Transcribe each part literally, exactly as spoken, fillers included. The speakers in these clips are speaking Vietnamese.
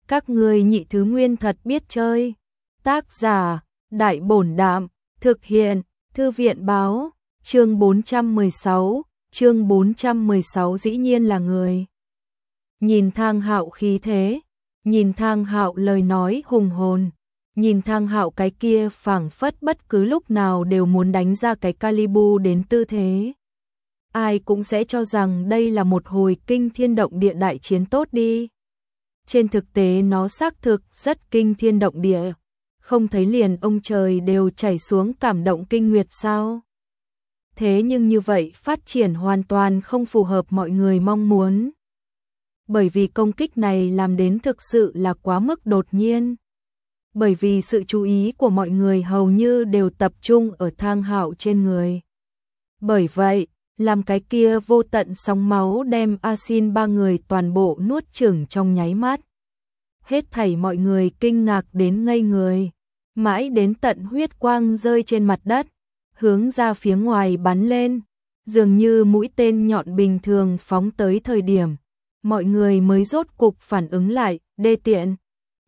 Các ngươi nhị thứ nguyên thật biết chơi. Tác giả, Đại Bổn Đạm, thực hiện, Thư viện Báo, chương bốn trăm mười sáu, chương bốn trăm mười sáu dĩ nhiên là người. Nhìn Thang Hạo khí thế, nhìn Thang Hạo lời nói hùng hồn, nhìn Thang Hạo cái kia phảng phất bất cứ lúc nào đều muốn đánh ra cái Calibu đến tư thế. Ai cũng sẽ cho rằng đây là một hồi kinh thiên động địa đại chiến tốt đi. Trên thực tế nó xác thực rất kinh thiên động địa, không thấy liền ông trời đều chảy xuống cảm động kinh nguyệt sao. Thế nhưng như vậy phát triển hoàn toàn không phù hợp mọi người mong muốn. Bởi vì công kích này làm đến thực sự là quá mức đột nhiên. Bởi vì sự chú ý của mọi người hầu như đều tập trung ở Thang Hạo trên người. Bởi vậy, làm cái kia vô tận sóng máu đem A Xin ba người toàn bộ nuốt chửng trong nháy mắt. Hết thảy mọi người kinh ngạc đến ngây người, mãi đến tận huyết quang rơi trên mặt đất, hướng ra phía ngoài bắn lên, dường như mũi tên nhọn bình thường phóng tới thời điểm, mọi người mới rốt cục phản ứng lại, đê tiện.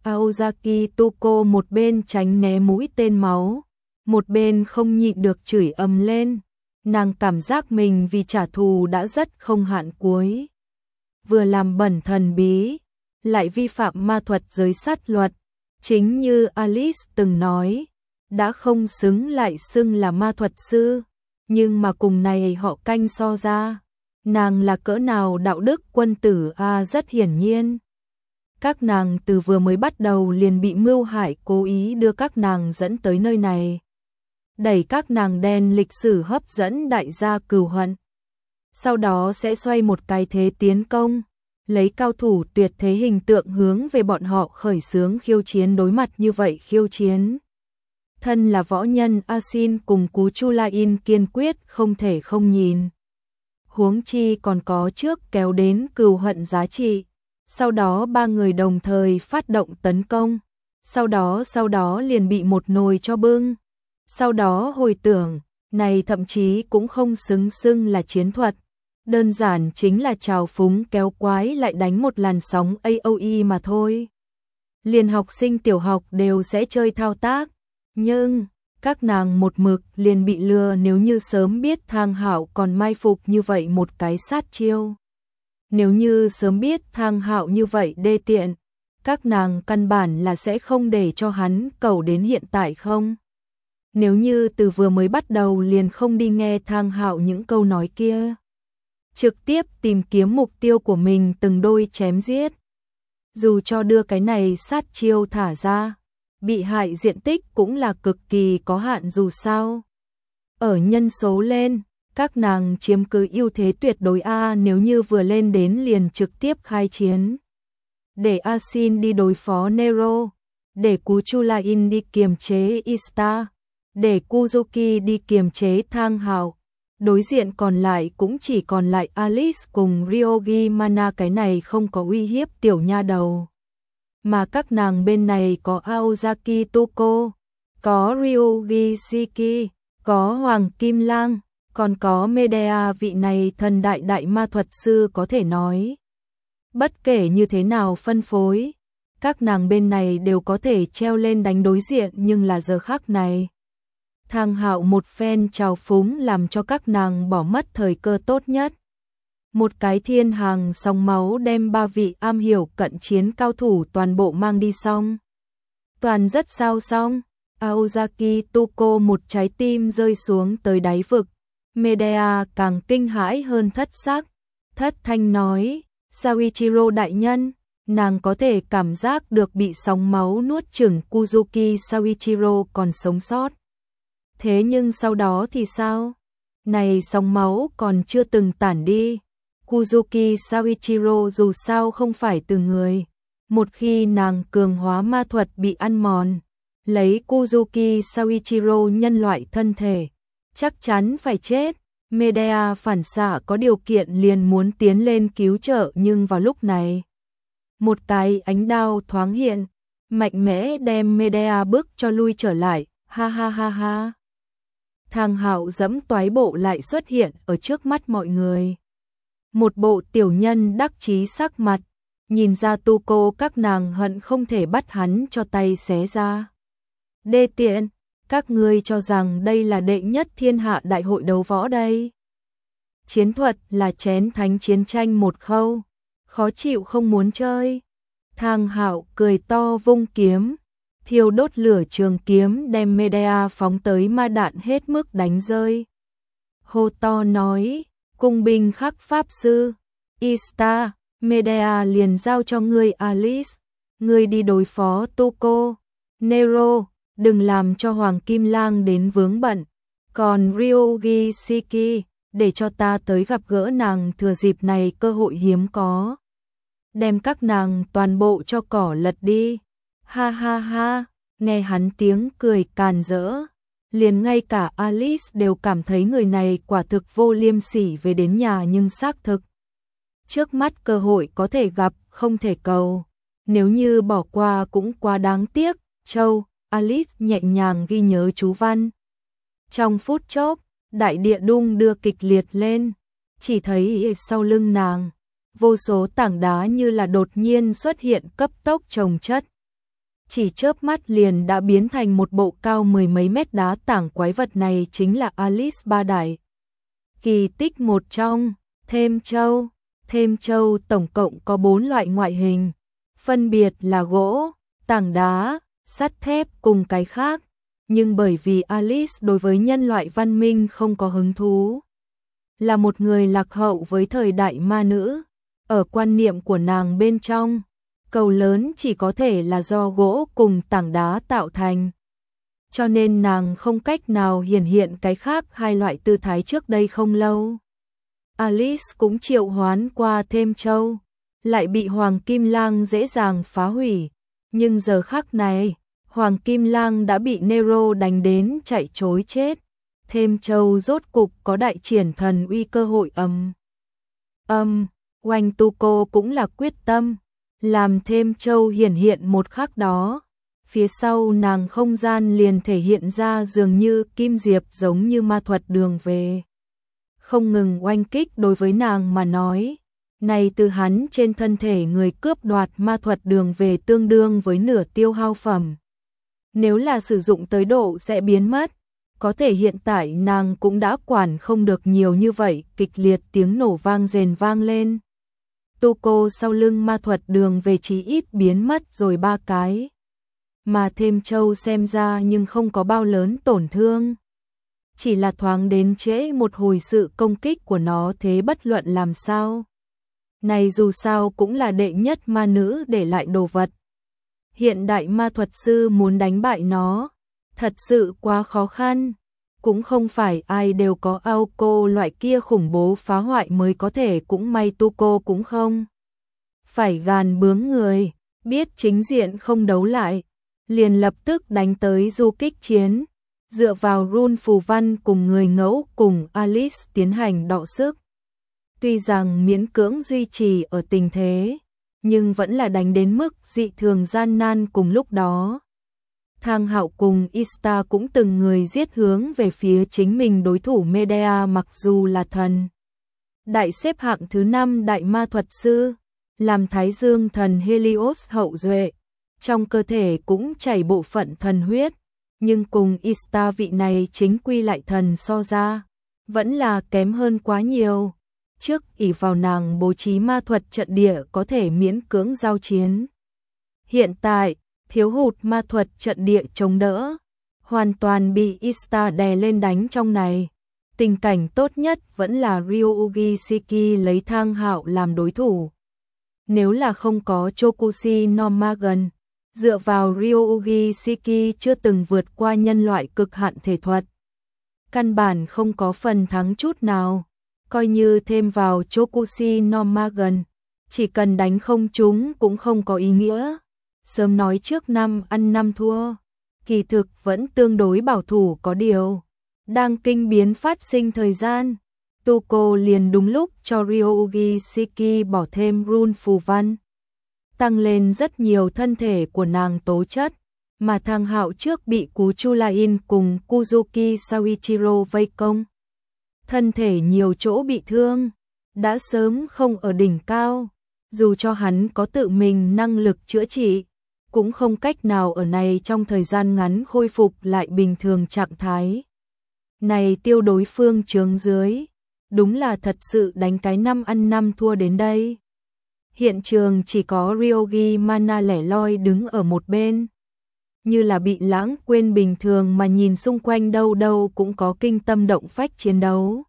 Aozaki Tuko một bên tránh né mũi tên máu, một bên không nhịn được chửi ầm lên. Nàng cảm giác mình vì trả thù đã rất không hạn cuối. Vừa làm bẩn thần bí, lại vi phạm ma thuật giới sát luật. Chính như Alice từng nói, đã không xứng lại xưng là ma thuật sư. Nhưng mà cùng này họ canh so ra, nàng là cỡ nào đạo đức quân tử a à, rất hiển nhiên. Các nàng từ vừa mới bắt đầu liền bị mưu hại cố ý đưa các nàng dẫn tới nơi này. Đẩy các nàng đen lịch sử hấp dẫn đại gia cừu hận. Sau đó sẽ xoay một cái thế tiến công, lấy cao thủ tuyệt thế hình tượng hướng về bọn họ khởi xướng khiêu chiến đối mặt như vậy khiêu chiến. Thân là võ nhân A Xin cùng Cú Chu La In kiên quyết không thể không nhìn. Huống chi còn có trước kéo đến cừu hận giá trị. Sau đó ba người đồng thời phát động tấn công. Sau đó sau đó liền bị một nồi cho bưng. Sau đó hồi tưởng, này thậm chí cũng không xứng xưng là chiến thuật. Đơn giản chính là trào phúng kéo quái lại đánh một làn sóng a o e mà thôi. Liền học sinh tiểu học đều sẽ chơi thao tác. Nhưng, các nàng một mực liền bị lừa nếu như sớm biết Thang Hạo còn mai phục như vậy một cái sát chiêu. Nếu như sớm biết Thang Hạo như vậy đê tiện, các nàng căn bản là sẽ không để cho hắn cầu đến hiện tại không. Nếu như từ vừa mới bắt đầu liền không đi nghe Thang Hạo những câu nói kia, trực tiếp tìm kiếm mục tiêu của mình từng đôi chém giết. Dù cho đưa cái này sát chiêu thả ra, bị hại diện tích cũng là cực kỳ có hạn dù sao. Ở nhân số lên, các nàng chiếm cứ ưu thế tuyệt đối a nếu như vừa lên đến liền trực tiếp khai chiến. Để A Xin đi đối phó Nero, để Cú Chu La In đi kiềm chế Ista, để Kuzuki đi kiềm chế Thang Hạo. Đối diện còn lại cũng chỉ còn lại Alice cùng Ryogi Mana cái này không có uy hiếp tiểu nha đầu. Mà các nàng bên này có Aozaki Tuko, có Ryogi Shiki, có Hoàng Kim Lang, còn có Medea vị này thần đại đại ma thuật sư có thể nói. Bất kể như thế nào phân phối, các nàng bên này đều có thể treo lên đánh đối diện nhưng là giờ khắc này. Thang Hạo một phen trào phúng làm cho các nàng bỏ mất thời cơ tốt nhất. Một cái thiên hàng sóng máu đem ba vị am hiểu cận chiến cao thủ toàn bộ mang đi xong. Toàn rất sao xong, Aozaki Tuko một trái tim rơi xuống tới đáy vực. Medea càng kinh hãi hơn thất sắc. Thất thanh nói, Soichiro đại nhân, nàng có thể cảm giác được bị sóng máu nuốt chửng Kuzuki Soichiro còn sống sót. Thế nhưng sau đó thì sao? Này sóng máu còn chưa từng tản đi. Kuzuki Soichiro dù sao không phải từ người. Một khi nàng cường hóa ma thuật bị ăn mòn, lấy Kuzuki Soichiro nhân loại thân thể, chắc chắn phải chết. Medea phản xạ có điều kiện liền muốn tiến lên cứu trợ nhưng vào lúc này, một cái ánh đao thoáng hiện, mạnh mẽ đem Medea bước cho lui trở lại, ha ha ha ha. Thang Hạo dẫm toái bộ lại xuất hiện ở trước mắt mọi người. Một bộ tiểu nhân đắc chí sắc mặt, nhìn ra Tuco các nàng hận không thể bắt hắn cho tay xé ra. Đê tiện, các ngươi cho rằng đây là đệ nhất thiên hạ đại hội đấu võ đây. Chiến thuật là chén thánh chiến tranh một khâu, khó chịu không muốn chơi. Thang Hạo cười to vung kiếm, thiêu đốt lửa trường kiếm đem Medea phóng tới ma đạn hết mức đánh rơi. Hô to nói, cung binh khắc pháp sư, Ista, Medea liền giao cho ngươi Alice, ngươi đi đối phó Tuco, Nero, đừng làm cho Hoàng Kim Lang đến vướng bận, còn Ryugi Shiki, để cho ta tới gặp gỡ nàng thừa dịp này cơ hội hiếm có. Đem các nàng toàn bộ cho cỏ lật đi. Ha ha ha, nghe hắn tiếng cười càn rỡ, liền ngay cả Alice đều cảm thấy người này quả thực vô liêm sỉ về đến nhà nhưng xác thực. Trước mắt cơ hội có thể gặp, không thể cầu. Nếu như bỏ qua cũng quá đáng tiếc. Châu, Alice nhẹ nhàng ghi nhớ chú văn. Trong phút chốc, đại địa đung đưa kịch liệt lên, chỉ thấy sau lưng nàng, vô số tảng đá như là đột nhiên xuất hiện cấp tốc chồng chất. Chỉ chớp mắt liền đã biến thành một bộ cao mười mấy mét đá tảng, quái vật này chính là Alice Ba Đại. Kỳ tích một trong, Thêm Châu. Thêm Châu tổng cộng có bốn loại ngoại hình, phân biệt là gỗ, tảng đá, sắt thép cùng cái khác. Nhưng bởi vì Alice đối với nhân loại văn minh không có hứng thú, là một người lạc hậu với thời đại ma nữ, ở quan niệm của nàng bên trong, cầu lớn chỉ có thể là do gỗ cùng tảng đá tạo thành. Cho nên nàng không cách nào hiển hiện cái khác hai loại tư thái trước đây không lâu. Alice cũng triệu hoán qua Thêm Châu, lại bị Hoàng Kim Lang dễ dàng phá hủy, nhưng giờ khắc này, Hoàng Kim Lang đã bị Nero đánh đến chạy trối chết. Thêm Châu rốt cục có đại triển thần uy cơ hội ầm. Âm, Oanh Tuco cũng là quyết tâm, làm Thêm Châu hiển hiện một khắc đó. Phía sau nàng không gian liền thể hiện ra dường như kim diệp giống như ma thuật đường về. Không ngừng oanh kích đối với nàng mà nói. Này từ hắn trên thân thể người cướp đoạt ma thuật đường về tương đương với nửa tiêu hao phẩm. Nếu là sử dụng tới độ sẽ biến mất, có thể hiện tại nàng cũng đã quản không được nhiều như vậy, kịch liệt tiếng nổ vang rền vang lên. Tuco sau lưng ma thuật đường về chí ít biến mất rồi ba cái. Mà Thêm Châu xem ra nhưng không có bao lớn tổn thương. Chỉ là thoáng đến trễ một hồi sự công kích của nó thế bất luận làm sao. Này dù sao cũng là đệ nhất ma nữ để lại đồ vật. Hiện đại ma thuật sư muốn đánh bại nó, thật sự quá khó khăn. Cũng không phải ai đều có Aoko loại kia khủng bố phá hoại mới có thể, cũng may Tuco cũng không. Phải gàn bướng người, biết chính diện không đấu lại, liền lập tức đánh tới du kích chiến, dựa vào rune phù văn cùng người ngẫu cùng Alice tiến hành đọ sức. Tuy rằng miễn cưỡng duy trì ở tình thế, nhưng vẫn là đánh đến mức dị thường gian nan cùng lúc đó. Thang Hạo cùng Ista cũng từng người giết hướng về phía chính mình đối thủ Medea, mặc dù là thần đại xếp hạng thứ năm đại ma thuật sư, làm Thái Dương thần Helios hậu duệ, trong cơ thể cũng chảy bộ phận thần huyết, nhưng cùng Ista vị này chính quy lại thần so ra, vẫn là kém hơn quá nhiều. Trước ỷ vào nàng bố trí ma thuật trận địa có thể miễn cưỡng giao chiến. Hiện tại, thiếu hụt ma thuật trận địa chống đỡ, hoàn toàn bị Ista đè lên đánh trong này. Tình cảnh tốt nhất vẫn là Ryugi Shiki lấy Thang Hạo làm đối thủ. Nếu là không có Chokushi no Magen, dựa vào Ryugi Shiki chưa từng vượt qua nhân loại cực hạn thể thuật, căn bản không có phần thắng chút nào. Coi như thêm vào Chokushi no Magen, chỉ cần đánh không trúng cũng không có ý nghĩa. Sớm nói trước năm ăn năm thua, kỳ thực vẫn tương đối bảo thủ, có điều đang kinh biến phát sinh thời gian, Tuco liền đúng lúc cho Ryugi Shiki bỏ thêm rune phù văn, tăng lên rất nhiều thân thể của nàng tố chất, mà Thang Hạo trước bị Cú Chulain cùng Kuzuki Soichiro vây công, thân thể nhiều chỗ bị thương, đã sớm không ở đỉnh cao, Dù cho hắn có tự mình năng lực chữa trị, cũng không cách nào ở này trong thời gian ngắn khôi phục lại bình thường trạng thái. Này tiêu đối phương chướng dưới, đúng là thật sự đánh cái năm ăn năm thua đến đây. Hiện trường chỉ có Ryogi Mana lẻ loi đứng ở một bên, như là bị lãng quên bình thường mà nhìn xung quanh đâu đâu cũng có kinh tâm động phách chiến đấu.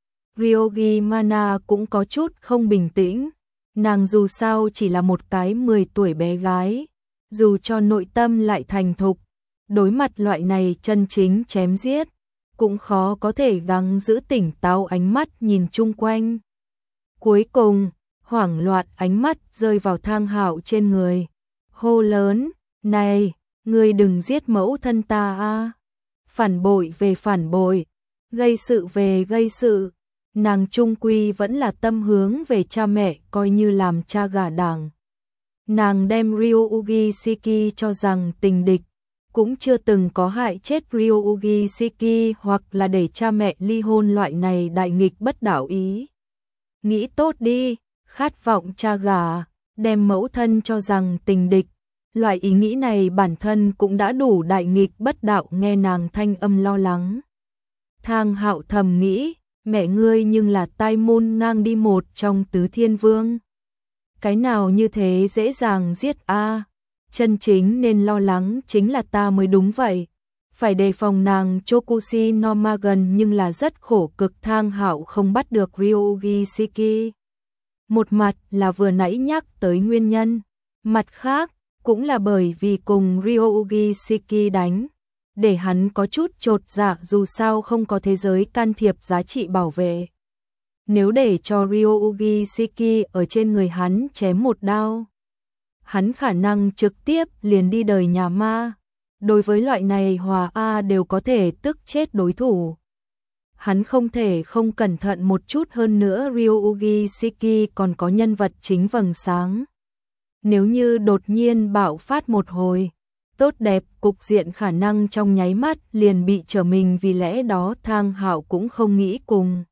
Ryogi Mana cũng có chút không bình tĩnh, nàng dù sao chỉ là một cái mười tuổi bé gái, dù cho nội tâm lại thành thục, đối mặt loại này chân chính chém giết, cũng khó có thể gắng giữ tỉnh táo ánh mắt nhìn chung quanh. Cuối cùng, hoảng loạn ánh mắt rơi vào Thang Hạo trên người, hô lớn, này, ngươi đừng giết mẫu thân ta a, phản bội về phản bội, gây sự về gây sự, nàng trung quy vẫn là tâm hướng về cha mẹ coi như làm cha gả đảng. Nàng đem Ryuugi Shiki cho rằng tình địch, cũng chưa từng có hại chết Ryuugi Shiki hoặc là để cha mẹ ly hôn loại này đại nghịch bất đạo ý. Nghĩ tốt đi, khát vọng cha gả, đem mẫu thân cho rằng tình địch, loại ý nghĩ này bản thân cũng đã đủ đại nghịch bất đạo, nghe nàng thanh âm lo lắng. Thang Hạo thầm nghĩ, mẹ ngươi nhưng là tai môn ngang đi một trong tứ thiên vương. Cái nào như thế dễ dàng giết a, chân chính nên lo lắng chính là ta mới đúng vậy. Phải đề phòng nàng Chokushi no Magen nhưng là rất khổ cực. Thang Hạo không bắt được Ryuugi Shiki. Một mặt là vừa nãy nhắc tới nguyên nhân, mặt khác cũng là bởi vì cùng Ryuugi Shiki đánh, để hắn có chút chột dạ, dù sao không có thế giới can thiệp giá trị bảo vệ. Nếu để cho Ryuugi Shiki ở trên người hắn chém một đao, hắn khả năng trực tiếp liền đi đời nhà ma. Đối với loại này hòa A đều có thể tức chết đối thủ. Hắn không thể không cẩn thận một chút, hơn nữa Ryuugi Shiki còn có nhân vật chính vầng sáng. Nếu như đột nhiên bạo phát một hồi, tốt đẹp cục diện khả năng trong nháy mắt liền bị trở mình, vì lẽ đó Thang Hạo cũng không nghĩ cùng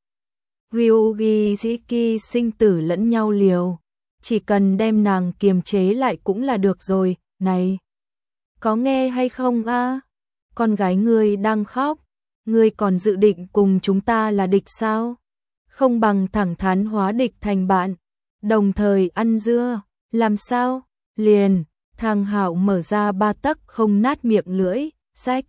Ryuugi Shiki sinh tử lẫn nhau liều, chỉ cần đem nàng kiềm chế lại cũng là được rồi. Này, có nghe hay không a? Con gái ngươi đang khóc, ngươi còn dự định cùng chúng ta là địch sao? Không bằng thẳng thắn hóa địch thành bạn, đồng thời ăn dưa, làm sao? Liền, Thang Hạo mở ra ba tấc không nát miệng lưỡi, sách.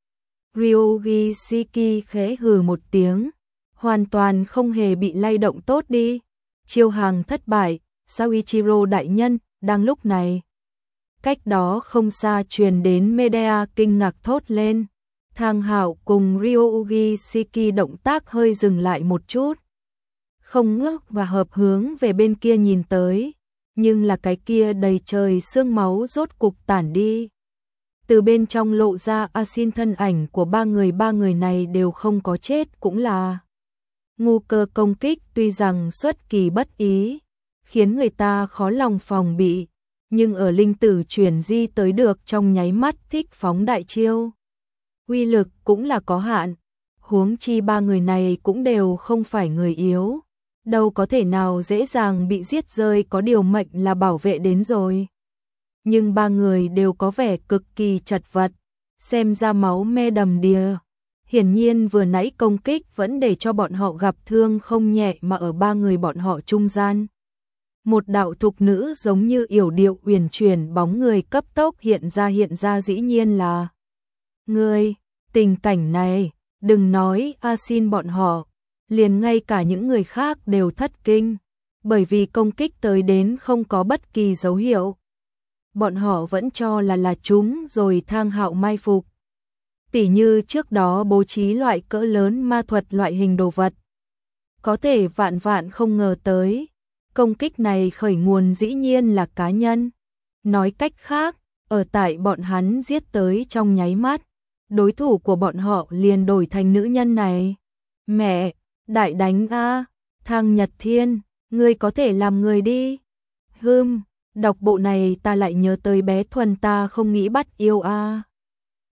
Ryuugi Shiki khẽ hừ một tiếng, hoàn toàn không hề bị lay động. Tốt đi, chiêu hàng thất bại. Soichiro đại nhân. Đang lúc này, cách đó không xa truyền đến Medea kinh ngạc thốt lên. Thang Hạo cùng Ryuugi Shiki động tác hơi dừng lại một chút, không ngước và hợp hướng về bên kia nhìn tới, nhưng là cái kia đầy trời sương máu rốt cục tản đi. Từ bên trong lộ ra Asin thân ảnh của ba người, ba người này đều không có chết, cũng là ngu cơ công kích tuy rằng xuất kỳ bất ý, khiến người ta khó lòng phòng bị, nhưng ở linh tử chuyển di tới được trong nháy mắt thích phóng đại chiêu. Uy lực cũng là có hạn, huống chi ba người này cũng đều không phải người yếu, đâu có thể nào dễ dàng bị giết rơi, có điều mệnh là bảo vệ đến rồi. Nhưng ba người đều có vẻ cực kỳ chật vật, xem ra máu me đầm đìa. Hiển nhiên vừa nãy công kích vẫn để cho bọn họ gặp thương không nhẹ, mà ở ba người bọn họ trung gian, một đạo thục nữ giống như yểu điệu uyển chuyển bóng người cấp tốc hiện ra hiện ra dĩ nhiên là ngươi. Tình cảnh này, đừng nói Asin bọn họ, liền ngay cả những người khác đều thất kinh, bởi vì công kích tới đến không có bất kỳ dấu hiệu. Bọn họ vẫn cho là là chúng rồi Thang Hạo mai phục. Tỉ như trước đó bố trí loại cỡ lớn ma thuật loại hình đồ vật. Có thể vạn vạn không ngờ tới, công kích này khởi nguồn dĩ nhiên là cá nhân. Nói cách khác, ở tại bọn hắn giết tới trong nháy mắt, đối thủ của bọn họ liền đổi thành nữ nhân này. Mẹ, đại đánh a, Thang Nhật Thiên, ngươi có thể làm người đi. Hừm, đọc bộ này ta lại nhớ tới bé Thuần, ta không nghĩ bắt yêu a.